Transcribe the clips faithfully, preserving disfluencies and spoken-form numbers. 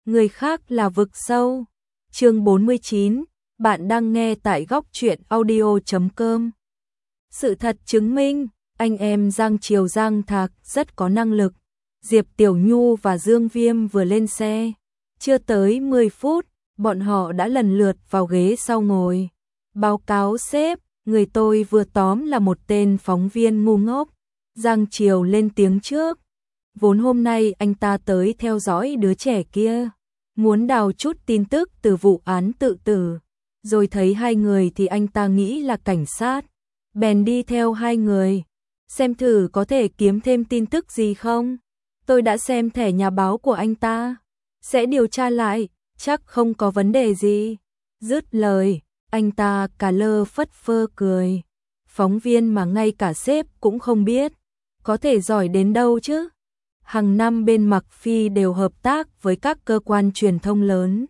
người khác là vực sâu. Chương bốn mươi chín, bạn đang nghe tại góc truyện audio chấm com. Sự thật chứng minh, anh em Giang Triều Giang Thạc rất có năng lực. Diệp Tiểu Nhu và Dương Viêm vừa lên xe, chưa tới mười phút, bọn họ đã lần lượt vào ghế sau ngồi. Báo cáo sếp, người tôi vừa tóm là một tên phóng viên ngu ngốc. Giang Triều lên tiếng trước. Vốn hôm nay anh ta tới theo dõi đứa trẻ kia, muốn đào chút tin tức từ vụ án tự tử. Rồi thấy hai người thì anh ta nghĩ là cảnh sát, bèn đi theo hai người, xem thử có thể kiếm thêm tin tức gì không. Tôi đã xem thẻ nhà báo của anh ta, sẽ điều tra lại, chắc không có vấn đề gì. Dứt lời, anh ta cả lơ phất phơ cười. Phóng viên mà ngay cả sếp cũng không biết, có thể giỏi đến đâu chứ. Hàng năm bên Mặc Phi đều hợp tác với các cơ quan truyền thông lớn.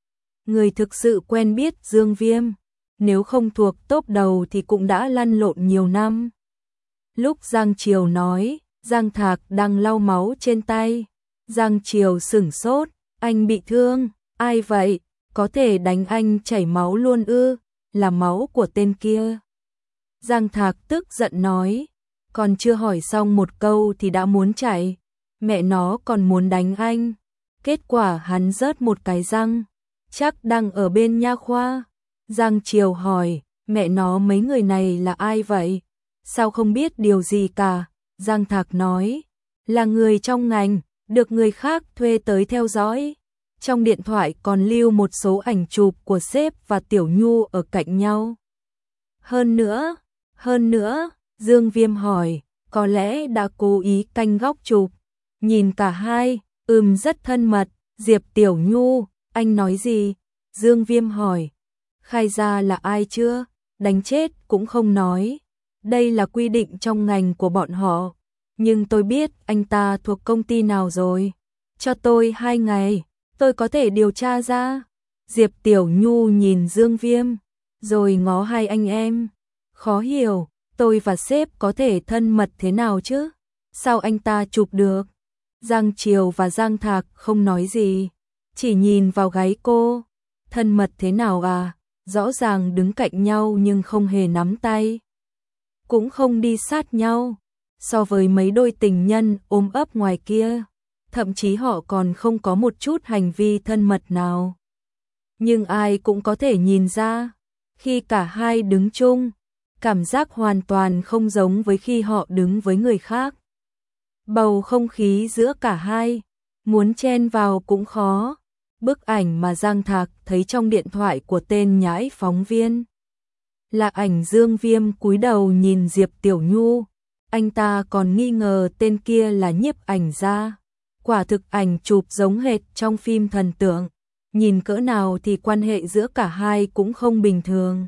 Người thực sự quen biết Dương Viêm, nếu không thuộc top đầu thì cũng đã lăn lộn nhiều năm. Lúc Giang Triều nói, Giang Thạc đang lau máu trên tay. Giang Triều sửng sốt, anh bị thương, ai vậy? Có thể đánh anh chảy máu luôn ư? Là máu của tên kia. Giang Thạc tức giận nói, còn chưa hỏi xong một câu thì đã muốn chạy. Mẹ nó còn muốn đánh anh. Kết quả hắn rớt một cái răng, chắc đang ở bên nha khoa. Giang Triều hỏi, mẹ nó mấy người này là ai vậy? Sao không biết điều gì cả? Giang Thạc nói, là người trong ngành, được người khác thuê tới theo dõi. Trong điện thoại còn lưu một số ảnh chụp của sếp và Tiểu Nhu ở cạnh nhau. Hơn nữa, hơn nữa, Dương Viêm hỏi, có lẽ đã cố ý canh góc chụp. Nhìn cả hai, ừm rất thân mật. Diệp Tiểu Nhu, anh nói gì? Dương Viêm hỏi, khai ra là ai chưa? Đánh chết cũng không nói. Đây là quy định trong ngành của bọn họ. Nhưng tôi biết anh ta thuộc công ty nào rồi. Cho tôi hai ngày, tôi có thể điều tra ra. Diệp Tiểu Nhu nhìn Dương Viêm, rồi ngó hai anh em. Khó hiểu, tôi và sếp có thể thân mật thế nào chứ? Sao anh ta chụp được? Giang Triều và Giang Thạc không nói gì, chỉ nhìn vào gáy cô. Thân mật thế nào à? Rõ ràng đứng cạnh nhau nhưng không hề nắm tay, cũng không đi sát nhau. So với mấy đôi tình nhân ôm ấp ngoài kia, thậm chí họ còn không có một chút hành vi thân mật nào. Nhưng ai cũng có thể nhìn ra, khi cả hai đứng chung, cảm giác hoàn toàn không giống với khi họ đứng với người khác. Bầu không khí giữa cả hai, muốn chen vào cũng khó. Bức ảnh mà Giang Thạc thấy trong điện thoại của tên nhãi phóng viên là ảnh Dương Viêm cúi đầu nhìn Diệp Tiểu Nhu. Anh ta còn nghi ngờ tên kia là nhiếp ảnh gia. Quả thực ảnh chụp giống hệt trong phim thần tượng. Nhìn cỡ nào thì quan hệ giữa cả hai cũng không bình thường.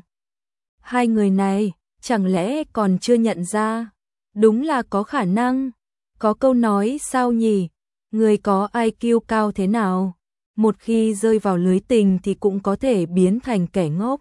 Hai người này, chẳng lẽ còn chưa nhận ra? Đúng là có khả năng. Có câu nói sao nhỉ? Người có i kiu cao thế nào, một khi rơi vào lưới tình thì cũng có thể biến thành kẻ ngốc.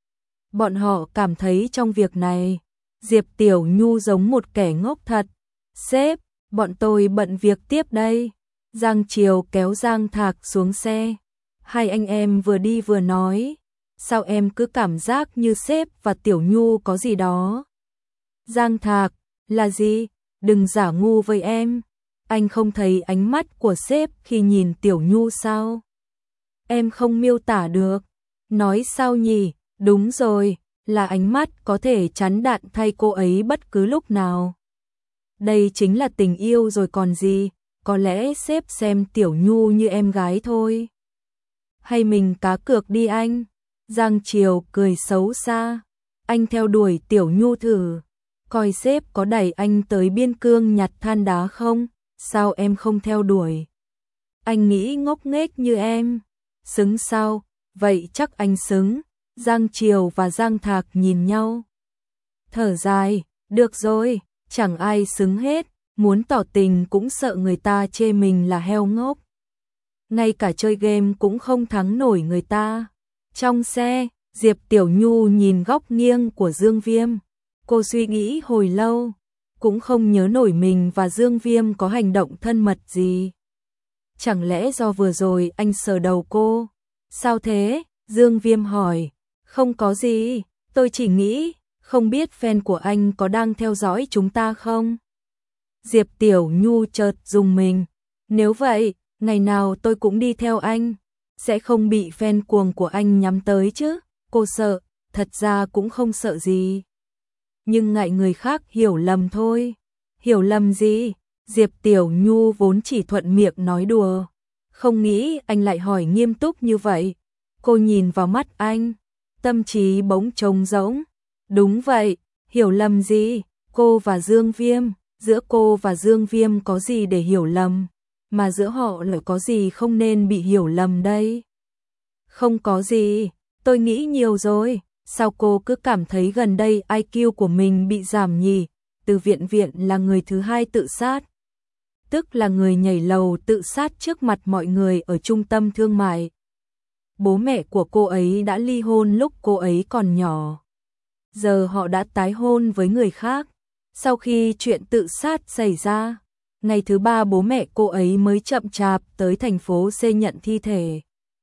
Bọn họ cảm thấy trong việc này, Diệp Tiểu Nhu giống một kẻ ngốc thật. Sếp, bọn tôi bận việc tiếp đây. Giang Triều kéo Giang Thạc xuống xe. Hai anh em vừa đi vừa nói, sao em cứ cảm giác như sếp và Tiểu Nhu có gì đó. Giang Thạc, là gì? Đừng giả ngu với em. Anh không thấy ánh mắt của sếp khi nhìn Tiểu Nhu sao? Em không miêu tả được. Nói sao nhỉ? Đúng rồi, là ánh mắt có thể chắn đạn thay cô ấy bất cứ lúc nào. Đây chính là tình yêu rồi còn gì. Có lẽ sếp xem Tiểu Nhu như em gái thôi. Hay mình cá cược đi anh? Giang Triều cười xấu xa. Anh theo đuổi Tiểu Nhu thử, coi sếp có đẩy anh tới biên cương nhặt than đá không? Sao em không theo đuổi? Anh nghĩ ngốc nghếch như em. Xứng sao? Vậy chắc anh xứng. Giang Triều và Giang Thạc nhìn nhau, thở dài, được rồi, chẳng ai xứng hết. Muốn tỏ tình cũng sợ người ta chê mình là heo ngốc. Ngay cả chơi game cũng không thắng nổi người ta. Trong xe, Diệp Tiểu Nhu nhìn góc nghiêng của Dương Viêm. Cô suy nghĩ hồi lâu, cũng không nhớ nổi mình và Dương Viêm có hành động thân mật gì. chẳng lẽ do vừa rồi anh sờ đầu cô? Sao thế? Dương Viêm hỏi. Không có gì, tôi chỉ nghĩ, không biết fan của anh có đang theo dõi chúng ta không? Diệp Tiểu Nhu chợt dùng mình. Nếu vậy, ngày nào tôi cũng đi theo anh, sẽ không bị fan cuồng của anh nhắm tới chứ? Cô sợ, thật ra cũng không sợ gì. Nhưng ngại người khác hiểu lầm thôi. Hiểu lầm gì? Diệp Tiểu Nhu vốn chỉ thuận miệng nói đùa. Không nghĩ anh lại hỏi nghiêm túc như vậy. Cô nhìn vào mắt anh, tâm trí bỗng trống rỗng. Đúng vậy, hiểu lầm gì? Cô và Dương Viêm, giữa cô và Dương Viêm có gì để hiểu lầm? Mà giữa họ lại có gì không nên bị hiểu lầm đây? Không có gì, tôi nghĩ nhiều rồi. Sao cô cứ cảm thấy gần đây i kiu của mình bị giảm nhỉ? Từ Viện Viện là người thứ hai tự sát. Tức là người nhảy lầu tự sát trước mặt mọi người ở trung tâm thương mại. Bố mẹ của cô ấy đã ly hôn lúc cô ấy còn nhỏ. Giờ họ đã tái hôn với người khác. Sau khi chuyện tự sát xảy ra, ngày thứ ba bố mẹ cô ấy mới chậm chạp tới thành phố C nhận thi thể.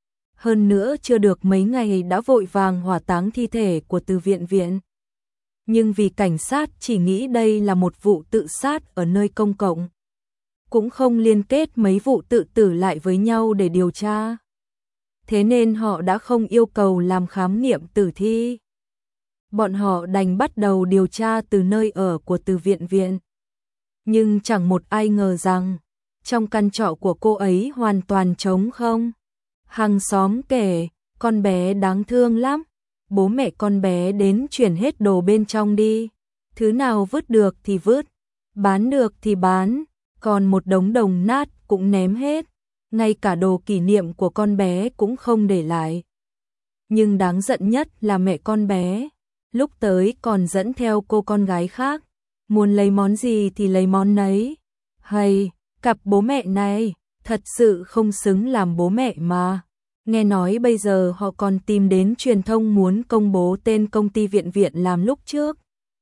Hơn nữa chưa được mấy ngày đã vội vàng hỏa táng thi thể của Từ Viện Viện. Nhưng vì cảnh sát chỉ nghĩ đây là một vụ tự sát ở nơi công cộng, cũng không liên kết mấy vụ tự tử lại với nhau để điều tra. Thế nên họ đã không yêu cầu làm khám nghiệm tử thi. Bọn họ đành bắt đầu điều tra từ nơi ở của Từ Viện Viện. Nhưng chẳng một ai ngờ rằng, trong căn trọ của cô ấy hoàn toàn trống không. Hàng xóm kể, con bé đáng thương lắm. Bố mẹ con bé đến chuyển hết đồ bên trong đi. Thứ nào vứt được thì vứt, bán được thì bán, còn một đống đồng nát cũng ném hết. Ngay cả đồ kỷ niệm của con bé cũng không để lại. Nhưng đáng giận nhất là mẹ con bé. Lúc tới còn dẫn theo cô con gái khác. Muốn lấy món gì thì lấy món nấy. Hay, cặp bố mẹ này, thật sự không xứng làm bố mẹ mà. Nghe nói bây giờ họ còn tìm đến truyền thông muốn công bố tên công ty Viện Viện làm lúc trước.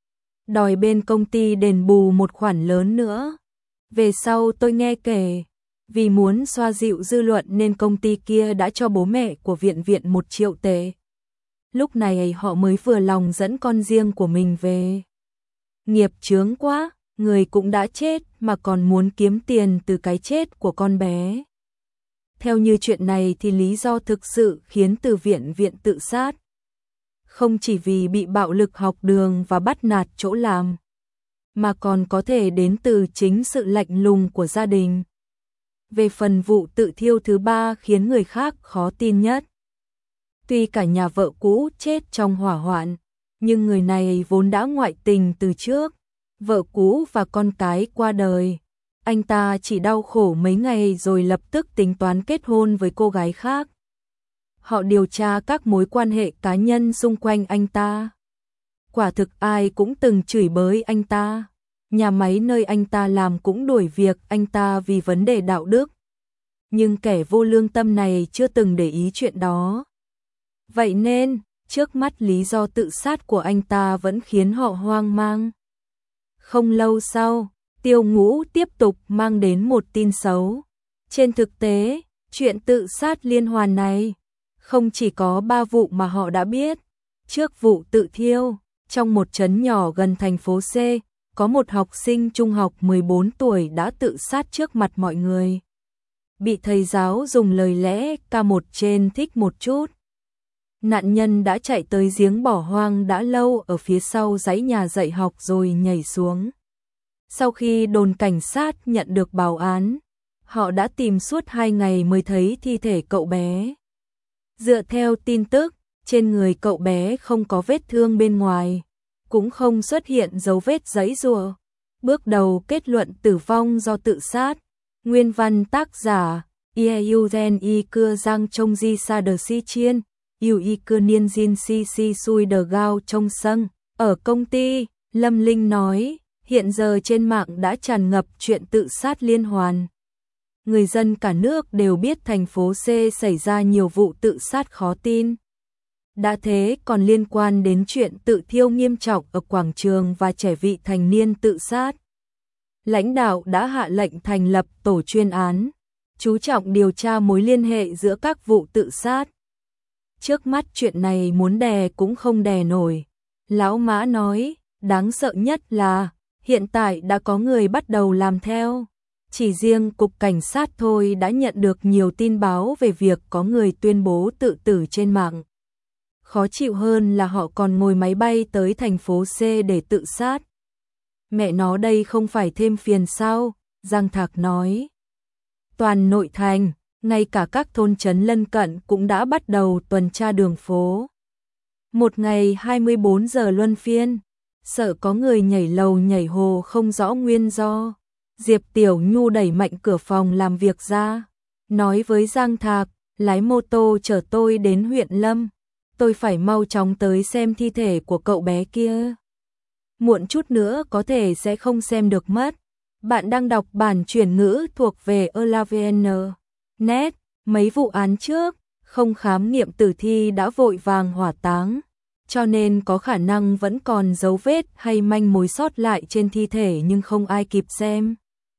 Đòi bên công ty đền bù một khoản lớn nữa. Về sau tôi nghe kể, vì muốn xoa dịu dư luận nên công ty kia đã cho bố mẹ của Viện Viện một triệu tệ. Lúc này họ mới vừa lòng dẫn con riêng của mình về. Nghiệp chướng quá, người cũng đã chết mà còn muốn kiếm tiền từ cái chết của con bé. Theo như chuyện này thì lý do thực sự khiến Từ Viện Viện tự sát không chỉ vì bị bạo lực học đường và bắt nạt chỗ làm, mà còn có thể đến từ chính sự lạnh lùng của gia đình. Về phần vụ tự thiêu thứ ba khiến người khác khó tin nhất. Tuy cả nhà vợ cũ chết trong hỏa hoạn, nhưng người này vốn đã ngoại tình từ trước. Vợ cũ và con cái qua đời. Anh ta chỉ đau khổ mấy ngày rồi lập tức tính toán kết hôn với cô gái khác. Họ điều tra các mối quan hệ cá nhân xung quanh anh ta. Quả thực ai cũng từng chửi bới anh ta. Nhà máy nơi anh ta làm cũng đuổi việc anh ta vì vấn đề đạo đức. Nhưng kẻ vô lương tâm này chưa từng để ý chuyện đó. Vậy nên, trước mắt lý do tự sát của anh ta vẫn khiến họ hoang mang. Không lâu sau, Tiêu Ngũ tiếp tục mang đến một tin xấu. Trên thực tế, chuyện tự sát liên hoàn này không chỉ có ba vụ mà họ đã biết. Trước vụ tự thiêu, trong một trấn nhỏ gần thành phố C, có một học sinh trung học mười bốn tuổi đã tự sát trước mặt mọi người. Bị thầy giáo dùng lời lẽ ca một trên thích một chút. Nạn nhân đã chạy tới giếng bỏ hoang đã lâu ở phía sau dãy nhà dạy học rồi nhảy xuống. Sau khi đồn cảnh sát nhận được báo án, họ đã tìm suốt hai ngày mới thấy thi thể cậu bé. Dựa theo tin tức, trên người cậu bé không có vết thương bên ngoài, cũng không xuất hiện dấu vết giãy giụa. Bước đầu kết luận tử vong do tự sát. Nguyên văn tác giả: Yeugen y cưa giang trông di sa đờ si chiên, Yu y cưa niên jin si si sui đờ gao trông sâng. Ở công ty, Lâm Linh nói, hiện giờ trên mạng đã tràn ngập chuyện tự sát liên hoàn. Người dân cả nước đều biết thành phố C xảy ra nhiều vụ tự sát khó tin. Đã thế còn liên quan đến chuyện tự thiêu nghiêm trọng ở quảng trường và trẻ vị thành niên tự sát. Lãnh đạo đã hạ lệnh thành lập tổ chuyên án. chú trọng điều tra mối liên hệ giữa các vụ tự sát. Trước mắt chuyện này muốn đè cũng không đè nổi. Lão Mã nói, đáng sợ nhất là, hiện tại đã có người bắt đầu làm theo. Chỉ riêng Cục Cảnh sát thôi đã nhận được nhiều tin báo về việc có người tuyên bố tự tử trên mạng. Khó chịu hơn là họ còn ngồi máy bay tới thành phố C để tự sát. Mẹ nó đây không phải thêm phiền sao? Giang Thạc nói. Toàn nội thành, ngay cả các thôn trấn lân cận cũng đã bắt đầu tuần tra đường phố. Một ngày hai mươi bốn giờ luân phiên, sợ có người nhảy lầu nhảy hồ không rõ nguyên do. Diệp Tiểu Nhu đẩy mạnh cửa phòng làm việc ra, nói với Giang Thạc, lái mô tô chở tôi đến huyện Lâm. Tôi phải mau chóng tới xem thi thể của cậu bé kia. Muộn chút nữa có thể sẽ không xem được mất. Bạn đang đọc bản chuyển ngữ thuộc về Elavn. Net, mấy vụ án trước, không khám nghiệm tử thi đã vội vàng hỏa táng, cho nên có khả năng vẫn còn dấu vết hay manh mối sót lại trên thi thể nhưng không ai kịp xem.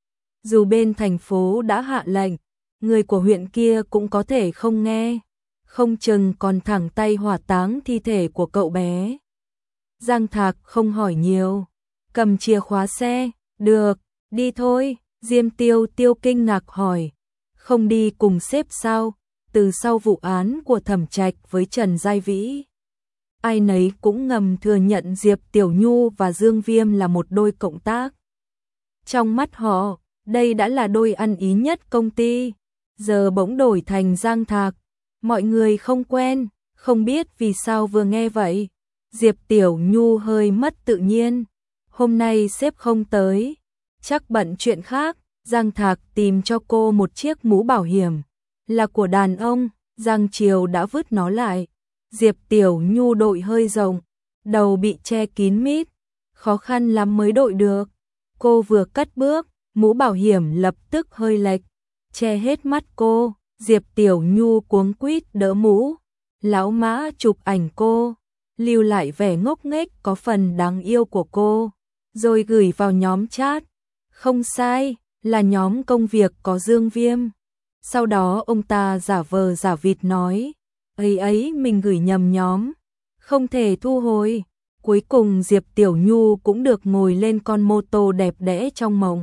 Dù bên thành phố đã hạ lệnh, người của huyện kia cũng có thể không nghe, không chừng còn thẳng tay hỏa táng thi thể của cậu bé. Giang Thạc không hỏi nhiều, cầm chìa khóa xe, được, đi thôi. Diêm Tiêu Tiêu kinh ngạc hỏi, không đi cùng sếp sao? Từ sau vụ án của Thẩm Trạch với Trần Giai Vĩ, ai nấy cũng ngầm thừa nhận Diệp Tiểu Nhu và Dương Viêm là một đôi cộng tác. Trong mắt họ, đây đã là đôi ăn ý nhất công ty, giờ bỗng đổi thành Giang Thạc. Mọi người không quen, không biết vì sao vừa nghe vậy. Diệp Tiểu Nhu hơi mất tự nhiên. Hôm nay sếp không tới, chắc bận chuyện khác. Giang Thạc tìm cho cô một chiếc mũ bảo hiểm, là của đàn ông. Giang Triều đã vứt nó lại. Diệp Tiểu Nhu đội hơi rộng, đầu bị che kín mít, khó khăn lắm mới đội được. Cô vừa cất bước, mũ bảo hiểm lập tức hơi lệch, che hết mắt cô. Diệp Tiểu Nhu cuống quýt đỡ mũ. Lão Mã chụp ảnh cô, lưu lại vẻ ngốc nghếch có phần đáng yêu của cô, rồi gửi vào nhóm chat. Không sai, là nhóm công việc có Dương Viêm. Sau đó ông ta giả vờ giả vịt nói, ấy ấy mình gửi nhầm nhóm, không thể thu hồi. Cuối cùng Diệp Tiểu Nhu cũng được ngồi lên con mô tô đẹp đẽ trong mộng.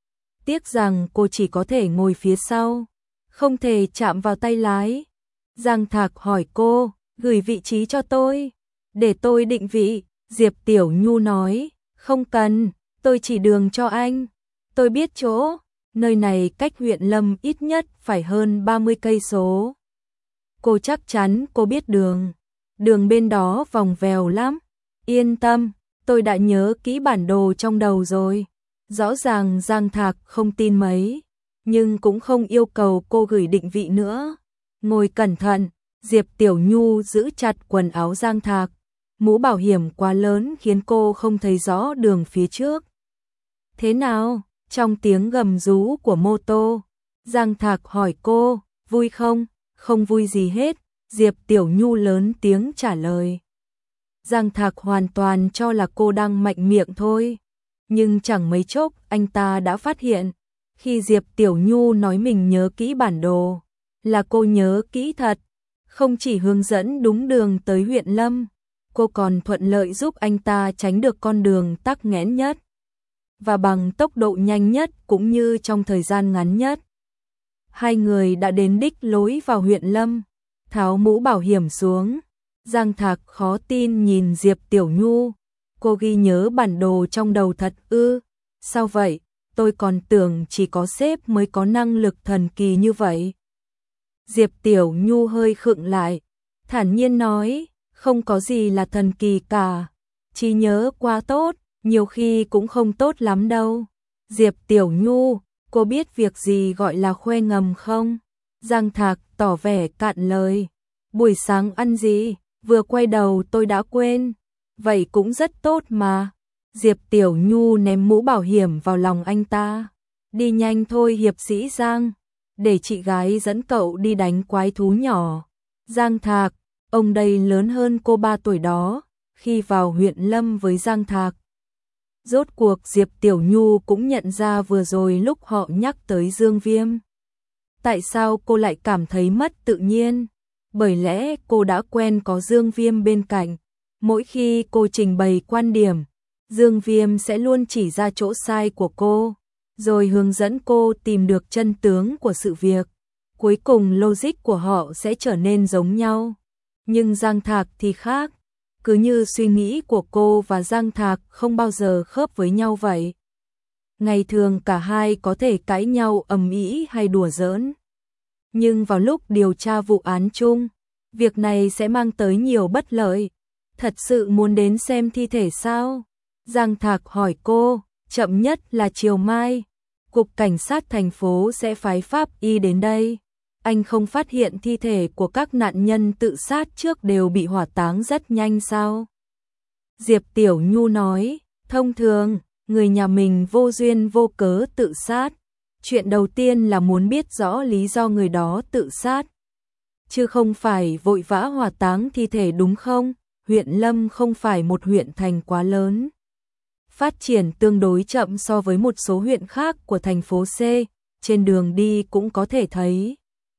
Tiếc rằng cô chỉ có thể ngồi phía sau, không thể chạm vào tay lái. Giang Thạc hỏi cô, gửi vị trí cho tôi, để tôi định vị. Diệp Tiểu Nhu nói, không cần, tôi chỉ đường cho anh. Tôi biết chỗ, nơi này cách huyện Lâm ít nhất phải hơn ba mươi cây số. Cô chắc chắn cô biết đường, đường bên đó vòng vèo lắm. Yên tâm, tôi đã nhớ kỹ bản đồ trong đầu rồi. Rõ ràng Giang Thạc không tin mấy, nhưng cũng không yêu cầu cô gửi định vị nữa. Ngồi cẩn thận, Diệp Tiểu Nhu giữ chặt quần áo Giang Thạc. Mũ bảo hiểm quá lớn khiến cô không thấy rõ đường phía trước. Thế nào? Trong tiếng gầm rú của mô tô, Giang Thạc hỏi cô, vui không? Không vui gì hết, Diệp Tiểu Nhu lớn tiếng trả lời. Giang Thạc hoàn toàn cho là cô đang mạnh miệng thôi. Nhưng chẳng mấy chốc anh ta đã phát hiện, khi Diệp Tiểu Nhu nói mình nhớ kỹ bản đồ, là cô nhớ kỹ thật. Không chỉ hướng dẫn đúng đường tới huyện Lâm, cô còn thuận lợi giúp anh ta tránh được con đường tắc nghẽn nhất, và bằng tốc độ nhanh nhất cũng như trong thời gian ngắn nhất. Hai người đã đến đích lối vào huyện Lâm, tháo mũ bảo hiểm xuống. Giang Thạc khó tin nhìn Diệp Tiểu Nhu, cô ghi nhớ bản đồ trong đầu thật ư? Sao vậy? Tôi còn tưởng chỉ có sếp mới có năng lực thần kỳ như vậy. Diệp Tiểu Nhu hơi khựng lại, thản nhiên nói, không có gì là thần kỳ cả, trí nhớ quá tốt, nhiều khi cũng không tốt lắm đâu. Diệp Tiểu Nhu, cô biết việc gì gọi là khoe ngầm không? Giang Thạc tỏ vẻ cạn lời, buổi sáng ăn gì, vừa quay đầu tôi đã quên, vậy cũng rất tốt mà. Diệp Tiểu Nhu ném mũ bảo hiểm vào lòng anh ta, đi nhanh thôi hiệp sĩ Giang, để chị gái dẫn cậu đi đánh quái thú nhỏ. Giang Thạc, ông đây lớn hơn cô ba tuổi đó. Khi vào huyện Lâm với Giang Thạc, rốt cuộc Diệp Tiểu Nhu cũng nhận ra vừa rồi lúc họ nhắc tới Dương Viêm, Tại sao cô lại cảm thấy mất tự nhiên? Bởi lẽ cô đã quen có Dương Viêm bên cạnh. Mỗi khi cô trình bày quan điểm, Dương Viêm sẽ luôn chỉ ra chỗ sai của cô, rồi hướng dẫn cô tìm được chân tướng của sự việc. Cuối cùng logic của họ sẽ trở nên giống nhau. Nhưng Giang Thạc thì khác. Cứ như suy nghĩ của cô và Giang Thạc không bao giờ khớp với nhau vậy. Ngày thường cả hai có thể cãi nhau ầm ĩ hay đùa giỡn. Nhưng vào lúc điều tra vụ án chung, việc này sẽ mang tới nhiều bất lợi. Thật sự muốn đến xem thi thể sao? Giang Thạc hỏi cô, chậm nhất là chiều mai. Cục Cảnh sát thành phố sẽ phái pháp y đến đây. Anh không phát hiện thi thể của các nạn nhân tự sát trước đều bị hỏa táng rất nhanh sao? Diệp Tiểu Nhu nói, thông thường, người nhà mình vô duyên vô cớ tự sát. Chuyện đầu tiên là muốn biết rõ lý do người đó tự sát. Chứ không phải vội vã hỏa táng thi thể đúng không? Huyện Lâm không phải một huyện thành quá lớn. Phát triển tương đối chậm so với một số huyện khác của thành phố C, trên đường đi cũng có thể thấy.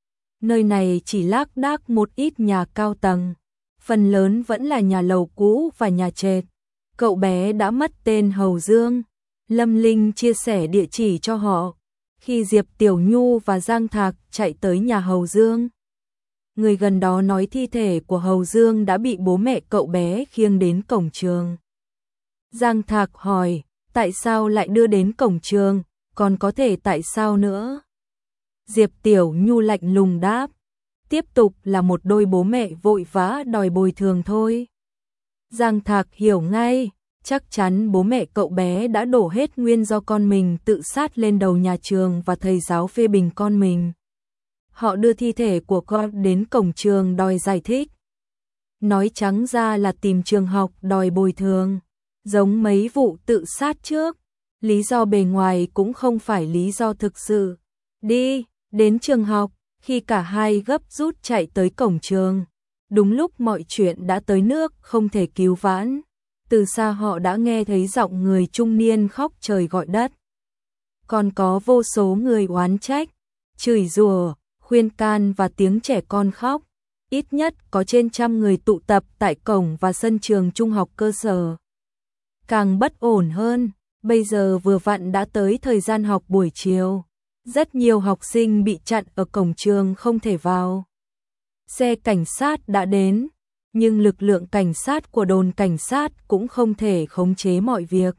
Nơi này chỉ lác đác một ít nhà cao tầng, phần lớn vẫn là nhà lầu cũ và nhà trệt. Cậu bé đã mất tên Hầu Dương. Lâm Linh chia sẻ địa chỉ cho họ. Khi Diệp Tiểu Nhu và Giang Thạc chạy tới nhà Hầu Dương, người gần đó nói thi thể của Hầu Dương đã bị bố mẹ cậu bé khiêng đến cổng trường. Giang Thạc hỏi, tại sao lại đưa đến cổng trường, còn có thể tại sao nữa? Diệp Tiểu Nhu lạnh lùng đáp, tiếp tục là một đôi bố mẹ vội vã đòi bồi thường thôi. Giang Thạc hiểu ngay, chắc chắn bố mẹ cậu bé đã đổ hết nguyên do con mình tự sát lên đầu nhà trường và thầy giáo phê bình con mình. Họ đưa thi thể của con đến cổng trường đòi giải thích. Nói trắng ra là tìm trường học đòi bồi thường, giống mấy vụ tự sát trước. Lý do bề ngoài cũng không phải lý do thực sự. Đi, đến trường học, khi cả hai gấp rút chạy tới cổng trường. Đúng lúc mọi chuyện đã tới nước không thể cứu vãn. Từ xa họ đã nghe thấy giọng người trung niên khóc trời gọi đất. Còn có vô số người oán trách, chửi rủa, khuyên can và tiếng trẻ con khóc. Ít nhất có trên trăm người tụ tập tại cổng và sân trường trung học cơ sở. Càng bất ổn hơn, bây giờ vừa vặn đã tới thời gian học buổi chiều. Rất nhiều học sinh bị chặn ở cổng trường không thể vào. Xe cảnh sát đã đến, nhưng lực lượng cảnh sát của đồn cảnh sát cũng không thể khống chế mọi việc.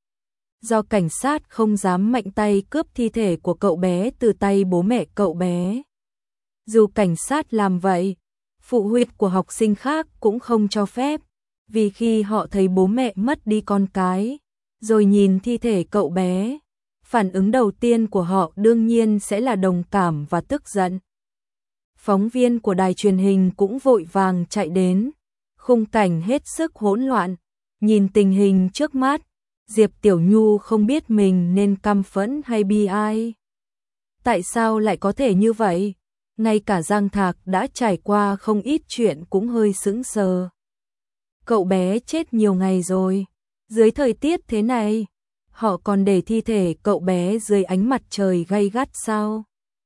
Do cảnh sát không dám mạnh tay cướp thi thể của cậu bé từ tay bố mẹ cậu bé. Dù cảnh sát làm vậy, phụ huynh của học sinh khác cũng không cho phép, vì khi họ thấy bố mẹ mất đi con cái, rồi nhìn thi thể cậu bé, phản ứng đầu tiên của họ đương nhiên sẽ là đồng cảm và tức giận. Phóng viên của đài truyền hình cũng vội vàng chạy đến, khung cảnh hết sức hỗn loạn. Nhìn tình hình trước mắt, Diệp Tiểu Nhu không biết mình nên căm phẫn hay bi ai. Tại sao lại có thể như vậy? Ngay cả Giang Thạc đã trải qua không ít chuyện cũng hơi sững sờ. Cậu bé chết nhiều ngày rồi, dưới thời tiết thế này, họ còn để thi thể cậu bé dưới ánh mặt trời gay gắt sao?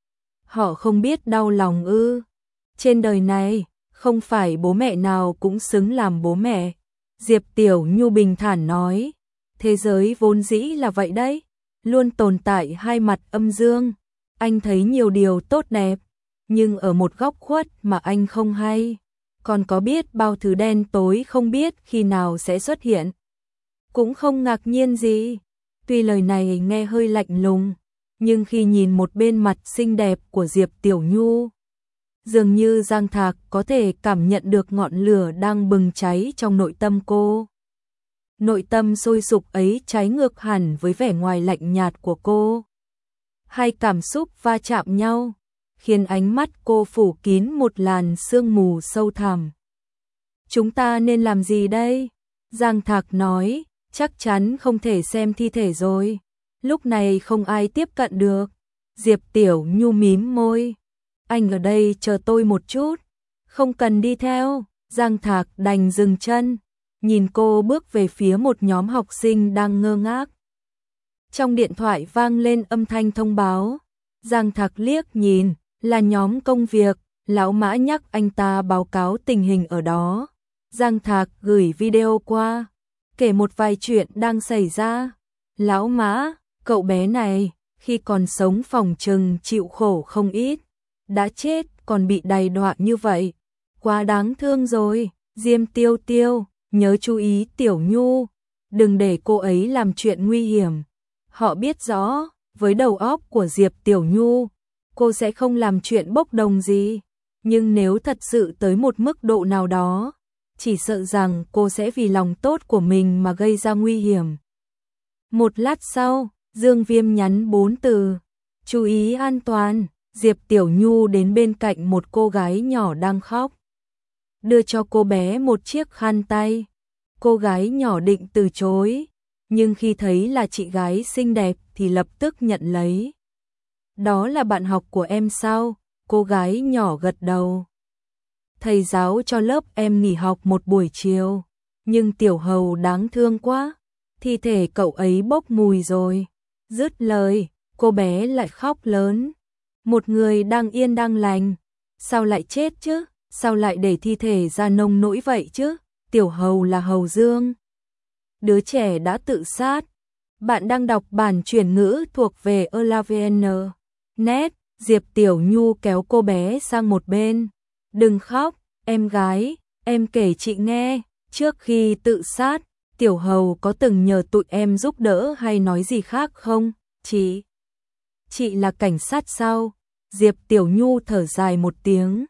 Họ không biết đau lòng ư? Trên đời này, không phải bố mẹ nào cũng xứng làm bố mẹ. Diệp Tiểu Nhu bình thản nói, thế giới vốn dĩ là vậy đấy, luôn tồn tại hai mặt âm dương. Anh thấy nhiều điều tốt đẹp, nhưng ở một góc khuất mà anh không hay, còn có biết bao thứ đen tối không biết khi nào sẽ xuất hiện. Cũng không ngạc nhiên gì, tuy lời này nghe hơi lạnh lùng, nhưng khi nhìn một bên mặt xinh đẹp của Diệp Tiểu Nhu, dường như Giang Thạc có thể cảm nhận được ngọn lửa đang bừng cháy trong nội tâm cô. Nội tâm sôi sục ấy trái ngược hẳn với vẻ ngoài lạnh nhạt của cô. Hai cảm xúc va chạm nhau, khiến ánh mắt cô phủ kín một làn sương mù sâu thẳm. Chúng ta nên làm gì đây? Giang Thạc nói, chắc chắn không thể xem thi thể rồi. Lúc này không ai tiếp cận được. Diệp Tiểu Nhu mím môi. Anh ở đây chờ tôi một chút. Không cần đi theo. Giang Thạc đành dừng chân, nhìn cô bước về phía một nhóm học sinh đang ngơ ngác. Trong điện thoại vang lên âm thanh thông báo. Giang Thạc liếc nhìn, Là nhóm công việc, lão Mã nhắc anh ta báo cáo tình hình ở đó. Giang Thạc gửi video qua, kể một vài chuyện đang xảy ra. Lão Mã, cậu bé này, khi còn sống phòng trừng chịu khổ không ít. Đã chết còn bị đày đọa như vậy. Quá đáng thương rồi. Diêm Tiêu Tiêu, nhớ chú ý Tiểu Nhu. Đừng để cô ấy làm chuyện nguy hiểm. Họ biết rõ, với đầu óc của Diệp Tiểu Nhu, cô sẽ không làm chuyện bốc đồng gì. Nhưng nếu thật sự tới một mức độ nào đó, chỉ sợ rằng cô sẽ vì lòng tốt của mình mà gây ra nguy hiểm. Một lát sau, Dương Viêm nhắn bốn từ. Chú ý an toàn. Diệp Tiểu Nhu đến bên cạnh một cô gái nhỏ đang khóc. Đưa cho cô bé một chiếc khăn tay. Cô gái nhỏ định từ chối, nhưng khi thấy là chị gái xinh đẹp thì lập tức nhận lấy. Đó là bạn học của em sao? Cô gái nhỏ gật đầu. Thầy giáo cho lớp em nghỉ học một buổi chiều, nhưng Tiểu Hầu đáng thương quá, thi thể cậu ấy bốc mùi rồi. Dứt lời, cô bé lại khóc lớn. Một người đang yên đang lành, sao lại chết chứ? Sao lại để thi thể ra nông nỗi vậy chứ? Tiểu Hầu là Hầu Dương. Đứa trẻ đã tự sát. Bạn đang đọc bản chuyển ngữ thuộc về Elavn. Net, Diệp Tiểu Nhu kéo cô bé sang một bên. Đừng khóc, em gái, em kể chị nghe, trước khi tự sát, Tiểu Hầu có từng nhờ tụi em giúp đỡ hay nói gì khác không? Chị, chị là cảnh sát sao? Diệp Tiểu Nhu thở dài một tiếng,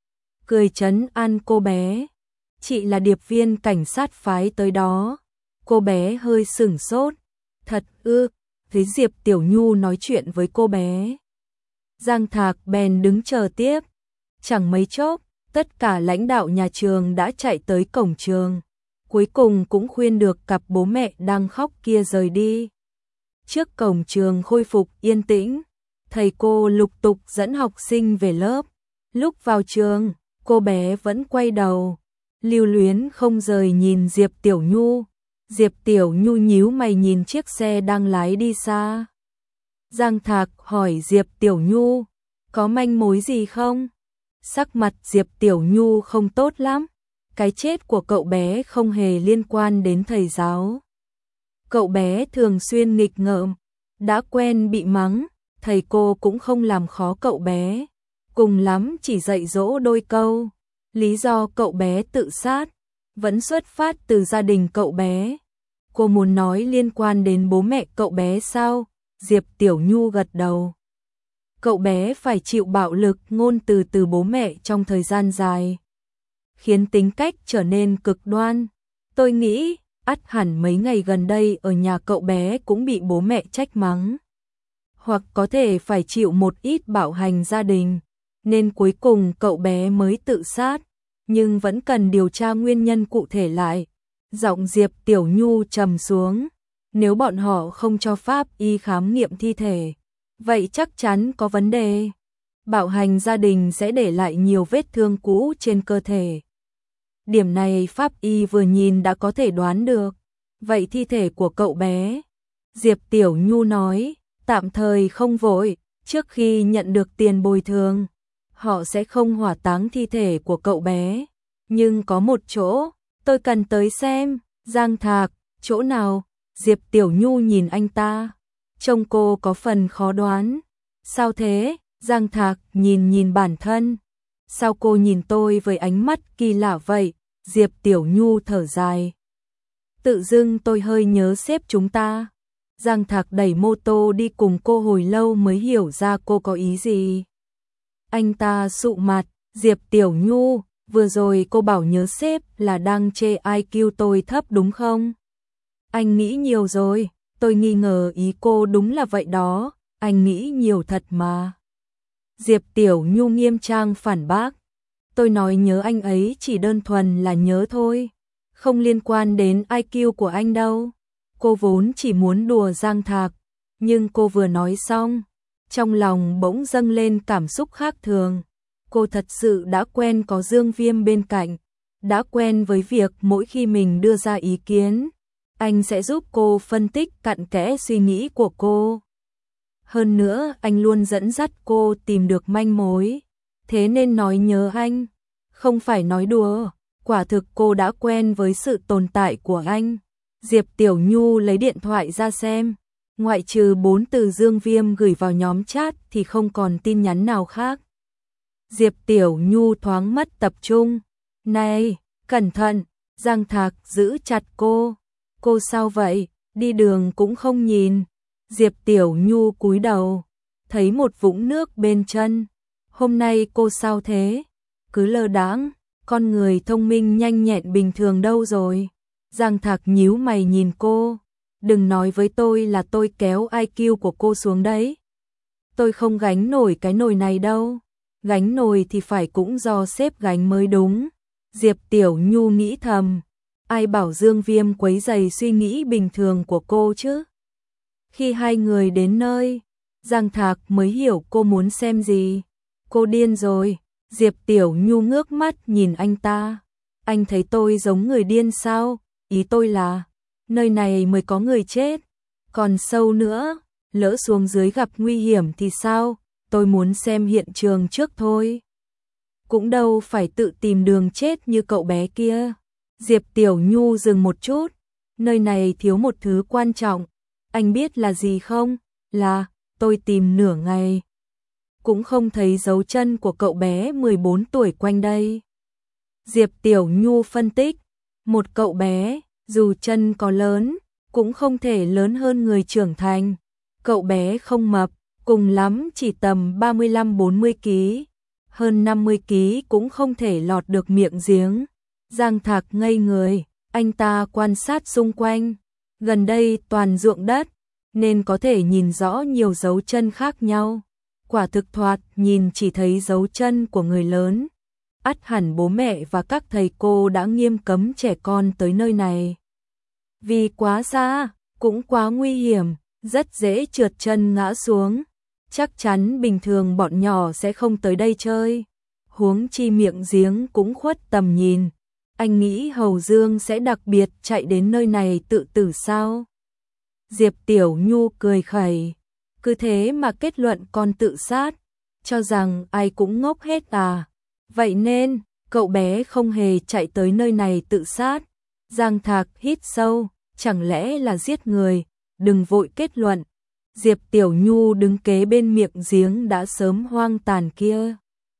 cười trấn an cô bé. Chị là điệp viên cảnh sát phái tới đó. Cô bé hơi sửng sốt. Thật ư? Thấy Diệp Tiểu Nhu nói chuyện với cô bé, Giang Thạc bèn đứng chờ tiếp. Chẳng mấy chốc, tất cả lãnh đạo nhà trường đã chạy tới cổng trường. Cuối cùng cũng khuyên được cặp bố mẹ đang khóc kia rời đi. Trước cổng trường khôi phục yên tĩnh, thầy cô lục tục dẫn học sinh về lớp. Lúc vào trường, cô bé vẫn quay đầu, lưu luyến không rời nhìn Diệp Tiểu Nhu. Diệp Tiểu Nhu nhíu mày nhìn chiếc xe đang lái đi xa. Giang Thạc hỏi Diệp Tiểu Nhu, có manh mối gì không? Sắc mặt Diệp Tiểu Nhu không tốt lắm. Cái chết của cậu bé không hề liên quan đến thầy giáo. Cậu bé thường xuyên nghịch ngợm, đã quen bị mắng, thầy cô cũng không làm khó cậu bé. Cùng lắm chỉ dạy dỗ đôi câu. Lý do cậu bé tự sát vẫn xuất phát từ gia đình cậu bé. Cô muốn nói liên quan đến bố mẹ cậu bé sao? Diệp Tiểu Nhu gật đầu. Cậu bé phải chịu bạo lực ngôn từ từ bố mẹ trong thời gian dài, khiến tính cách trở nên cực đoan. Tôi nghĩ, ắt hẳn mấy ngày gần đây ở nhà cậu bé cũng bị bố mẹ trách mắng. Hoặc có thể phải chịu một ít bạo hành gia đình, nên cuối cùng cậu bé mới tự sát. Nhưng vẫn cần điều tra nguyên nhân cụ thể lại. Giọng Diệp Tiểu Nhu trầm xuống. Nếu bọn họ không cho pháp y khám nghiệm thi thể, vậy chắc chắn có vấn đề. Bạo hành gia đình sẽ để lại nhiều vết thương cũ trên cơ thể. Điểm này pháp y vừa nhìn đã có thể đoán được. Vậy thi thể của cậu bé? Diệp Tiểu Nhu nói, tạm thời không vội, trước khi nhận được tiền bồi thường, họ sẽ không hỏa táng thi thể của cậu bé. Nhưng có một chỗ, tôi cần tới xem. Giang Thạc, chỗ nào? Diệp Tiểu Nhu nhìn anh ta, trông cô có phần khó đoán. Sao thế? Giang Thạc nhìn nhìn bản thân. Sao cô nhìn tôi với ánh mắt kỳ lạ vậy? Diệp Tiểu Nhu thở dài. Tự dưng tôi hơi nhớ sếp chúng ta. Giang Thạc đẩy mô tô đi cùng cô hồi lâu mới hiểu ra cô có ý gì. Anh ta sụ mặt. Diệp Tiểu Nhu, vừa rồi cô bảo nhớ sếp là đang chê i kiu tôi thấp đúng không? Anh nghĩ nhiều rồi, tôi nghi ngờ ý cô đúng là vậy đó, anh nghĩ nhiều thật mà. Diệp Tiểu Nhu nghiêm trang phản bác. Tôi nói nhớ anh ấy chỉ đơn thuần là nhớ thôi, không liên quan đến i kiu của anh đâu. Cô vốn chỉ muốn đùa Giang Thạc, nhưng cô vừa nói xong, trong lòng bỗng dâng lên cảm xúc khác thường. Cô thật sự đã quen có Dương Viêm bên cạnh, đã quen với việc mỗi khi mình đưa ra ý kiến, anh sẽ giúp cô phân tích cặn kẽ suy nghĩ của cô. Hơn nữa anh luôn dẫn dắt cô tìm được manh mối, thế nên nói nhớ anh, không phải nói đùa, quả thực cô đã quen với sự tồn tại của anh. Diệp Tiểu Nhu lấy điện thoại ra xem, ngoại trừ bốn từ Dương Viêm gửi vào nhóm chat thì không còn tin nhắn nào khác. Diệp Tiểu Nhu thoáng mất tập trung. Này, cẩn thận, Giang Thạc giữ chặt cô. Cô sao vậy, đi đường cũng không nhìn. Diệp Tiểu Nhu cúi đầu, thấy một vũng nước bên chân. Hôm nay cô sao thế? Cứ lơ đãng, con người thông minh nhanh nhẹn bình thường đâu rồi? Giang Thạc nhíu mày nhìn cô. Đừng nói với tôi là tôi kéo i kiu của cô xuống đấy. Tôi không gánh nổi cái nồi này đâu. Gánh nồi thì phải cũng do sếp gánh mới đúng. Diệp Tiểu Nhu nghĩ thầm. Ai bảo Dương Viêm quấy rầy suy nghĩ bình thường của cô chứ? Khi hai người đến nơi, Giang Thạc mới hiểu cô muốn xem gì. Cô điên rồi. Diệp Tiểu Nhu ngước mắt nhìn anh ta. Anh thấy tôi giống người điên sao? Ý tôi là, nơi này mới có người chết. Còn sâu nữa, lỡ xuống dưới gặp nguy hiểm thì sao? Tôi muốn xem hiện trường trước thôi. Cũng đâu phải tự tìm đường chết như cậu bé kia. Diệp Tiểu Nhu dừng một chút. Nơi này thiếu một thứ quan trọng. Anh biết là gì không? Là, tôi tìm nửa ngày. Cũng không thấy dấu chân của cậu bé mười bốn tuổi quanh đây. Diệp Tiểu Nhu phân tích. Một cậu bé, dù chân có lớn, cũng không thể lớn hơn người trưởng thành. Cậu bé không mập, cùng lắm chỉ tầm ba mươi lăm bốn mươi ki lô gam. Hơn năm mươi ki lô gam cũng không thể lọt được miệng giếng. Giang Thạc ngây người, anh ta quan sát xung quanh. Gần đây toàn ruộng đất, nên có thể nhìn rõ nhiều dấu chân khác nhau. Quả thực thoạt nhìn chỉ thấy dấu chân của người lớn. Ắt hẳn bố mẹ và các thầy cô đã nghiêm cấm trẻ con tới nơi này. Vì quá xa, cũng quá nguy hiểm, rất dễ trượt chân ngã xuống. Chắc chắn bình thường bọn nhỏ sẽ không tới đây chơi. Huống chi miệng giếng cũng khuất tầm nhìn. Anh nghĩ Hầu Dương sẽ đặc biệt chạy đến nơi này tự tử sao? Diệp Tiểu Nhu cười khẩy. Cứ thế mà kết luận con tự sát. Cho rằng ai cũng ngốc hết à? Vậy nên, cậu bé không hề chạy tới nơi này tự sát. Giang Thạc hít sâu, chẳng lẽ là giết người? Đừng vội kết luận. Diệp Tiểu Nhu đứng kế bên miệng giếng đã sớm hoang tàn kia.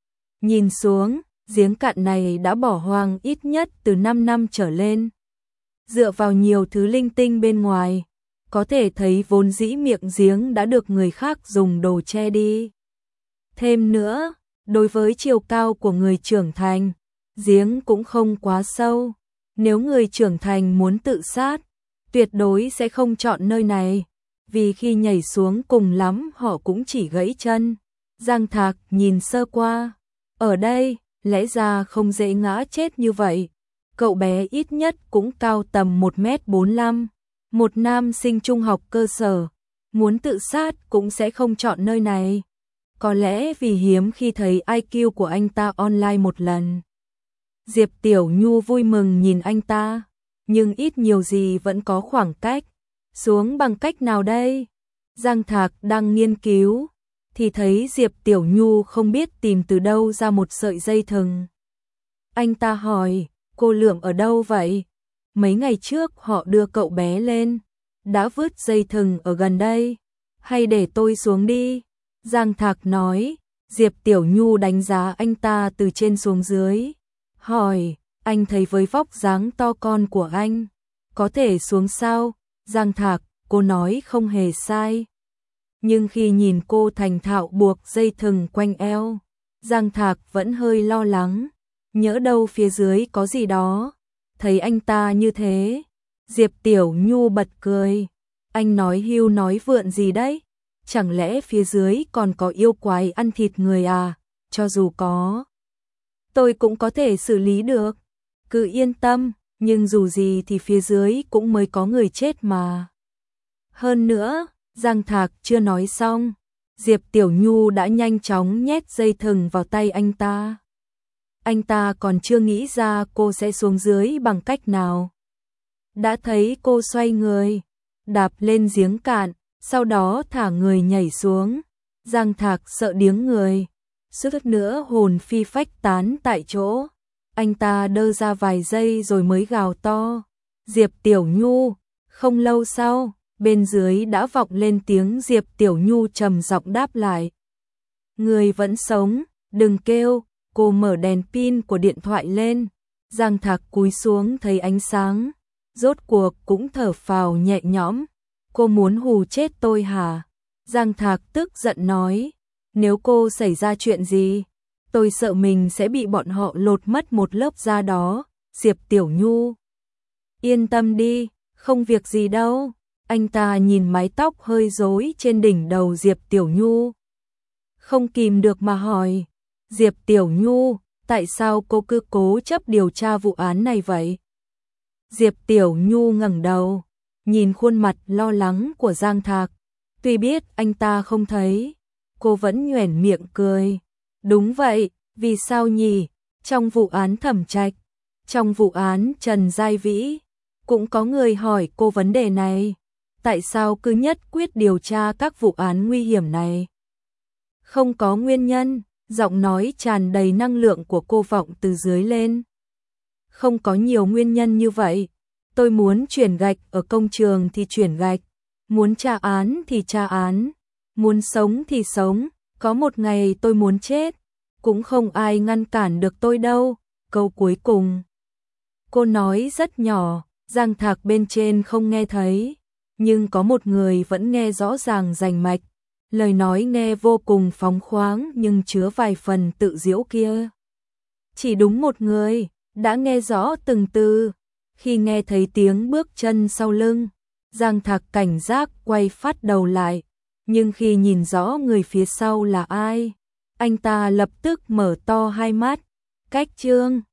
Nhìn xuống, giếng cạn này đã bỏ hoang ít nhất từ năm năm trở lên. Dựa vào nhiều thứ linh tinh bên ngoài, có thể thấy vốn dĩ miệng giếng đã được người khác dùng đồ che đi. Thêm nữa, đối với chiều cao của người trưởng thành, giếng cũng không quá sâu. Nếu người trưởng thành muốn tự sát, tuyệt đối sẽ không chọn nơi này, vì khi nhảy xuống cùng lắm họ cũng chỉ gãy chân. Giang Thạc nhìn sơ qua, ở đây, lẽ ra không dễ ngã chết như vậy. Cậu bé ít nhất cũng cao tầm một mét bốn mươi lăm, một nam sinh trung học cơ sở, muốn tự sát cũng sẽ không chọn nơi này. Có lẽ vì hiếm khi thấy i kiu của anh ta online một lần. Diệp Tiểu Nhu vui mừng nhìn anh ta, nhưng ít nhiều gì vẫn có khoảng cách. Xuống bằng cách nào đây? Giang Thạc đang nghiên cứu, thì thấy Diệp Tiểu Nhu không biết tìm từ đâu ra một sợi dây thừng. Anh ta hỏi, cô Lượm ở đâu vậy? Mấy ngày trước họ đưa cậu bé lên, đã vứt dây thừng ở gần đây. Hay để tôi xuống đi? Giang Thạc nói. Diệp Tiểu Nhu đánh giá anh ta từ trên xuống dưới. Hỏi, anh thấy với vóc dáng to con của anh, có thể xuống sao? Giang Thạc, cô nói không hề sai. Nhưng khi nhìn cô thành thạo buộc dây thừng quanh eo, Giang Thạc vẫn hơi lo lắng. Nhỡ đâu phía dưới có gì đó. Thấy anh ta như thế, Diệp Tiểu Nhu bật cười. Anh nói hưu nói vượn gì đấy? Chẳng lẽ phía dưới còn có yêu quái ăn thịt người à? Cho dù có, tôi cũng có thể xử lý được. Cứ yên tâm, nhưng dù gì thì phía dưới cũng mới có người chết mà. Hơn nữa, Giang Thạc chưa nói xong, Diệp Tiểu Nhu đã nhanh chóng nhét dây thừng vào tay anh ta. Anh ta còn chưa nghĩ ra cô sẽ xuống dưới bằng cách nào. Đã thấy cô xoay người, đạp lên giếng cạn, sau đó thả người nhảy xuống. Giang Thạc sợ điếng người, suýt nữa hồn phi phách tán tại chỗ. Anh ta đơ ra vài giây rồi mới gào to, Diệp Tiểu Nhu. Không lâu sau, bên dưới đã vọng lên tiếng Diệp Tiểu Nhu trầm giọng đáp lại. Người vẫn sống, đừng kêu. Cô mở đèn pin của điện thoại lên. Giang Thạc cúi xuống thấy ánh sáng, rốt cuộc cũng thở phào nhẹ nhõm. Cô muốn hù chết tôi hả? Giang Thạc tức giận nói, nếu cô xảy ra chuyện gì, tôi sợ mình sẽ bị bọn họ lột mất một lớp da đó. Diệp Tiểu Nhu, yên tâm đi, không việc gì đâu. Anh ta nhìn mái tóc hơi rối trên đỉnh đầu Diệp Tiểu Nhu, không kìm được mà hỏi, Diệp Tiểu Nhu, tại sao cô cứ cố chấp điều tra vụ án này vậy? Diệp Tiểu Nhu ngẩng đầu, nhìn khuôn mặt lo lắng của Giang Thạc. Tuy biết anh ta không thấy, cô vẫn nhoẻn miệng cười. Đúng vậy, vì sao nhỉ? Trong vụ án Thẩm Trạch, trong vụ án Trần Giai Vĩ, cũng có người hỏi cô vấn đề này. Tại sao cứ nhất quyết điều tra các vụ án nguy hiểm này? Không có nguyên nhân. Giọng nói tràn đầy năng lượng của cô vọng từ dưới lên. Không có nhiều nguyên nhân như vậy. Tôi muốn chuyển gạch ở công trường thì chuyển gạch, muốn tra án thì tra án, muốn sống thì sống, có một ngày tôi muốn chết, cũng không ai ngăn cản được tôi đâu. Câu cuối cùng cô nói rất nhỏ, Giang Thạc bên trên không nghe thấy, nhưng có một người vẫn nghe rõ ràng rành mạch. Lời nói nghe vô cùng phóng khoáng nhưng chứa vài phần tự giễu kia. Chỉ đúng một người đã nghe rõ từng từ. Khi nghe thấy tiếng bước chân sau lưng, Giang Thạc cảnh giác quay phát đầu lại, nhưng khi nhìn rõ người phía sau là ai, anh ta lập tức mở to hai mắt. Cách Trương